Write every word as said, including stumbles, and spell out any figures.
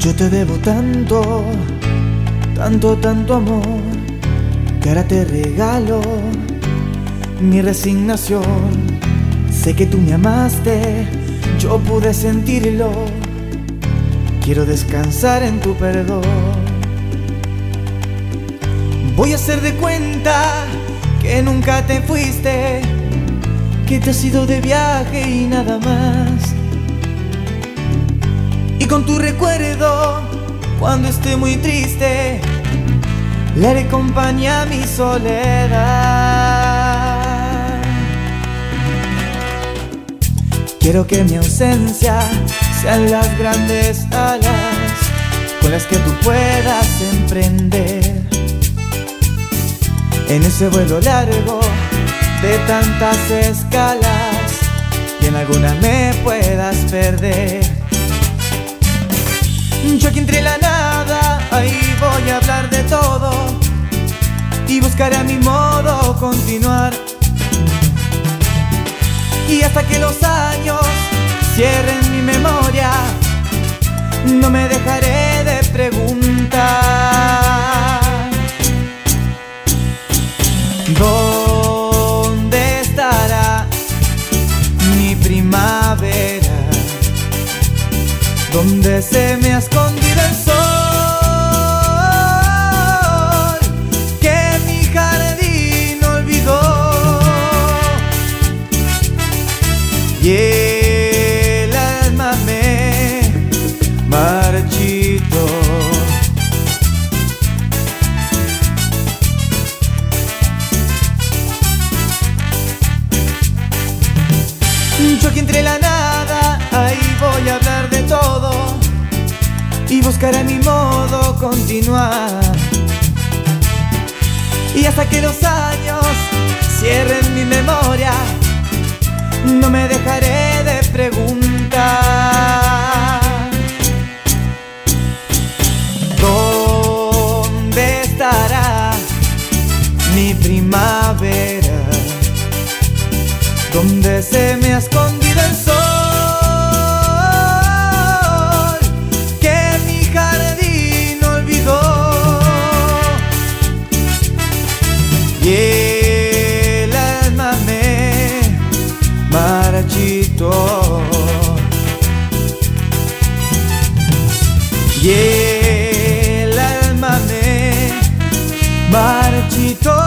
Yo te debo tanto, tanto, tanto amor, que ahora te regalo mi resignación. Sé que tú me amaste, yo pude sentirlo. Quiero descansar en tu perdón. Voy a hacer de cuenta que nunca te fuiste, que te has ido de viaje y nada más. Y con tu recuerdo, cuando esté muy triste, le haré compañía a mi soledad. Quiero que mi ausencia sean las grandes alas con las que tú puedas emprender en ese vuelo largo de tantas escalas, y en alguna me puedas perder. Yo aquí entre la nada, ahí voy a hablar de todo y buscaré a mi modo continuar. Y hasta que los años cierren mi memoria, no me dejaré de preguntar: ¿dónde estará mi primavera? ¿Dónde se me ha escondido el sol que mi jardín olvidó? Y el alma me marchitó. Yo aquí entre la nada, ahí voy a hablar de todo y buscaré mi modo continuar. Y hasta que los años cierren mi memoria, no me dejaré de preguntar: ¿dónde estará mi primavera? ¿Dónde se me ha escondido el sol que mi jardín olvidó? Y el alma me marchitó. Y el alma me marchitó.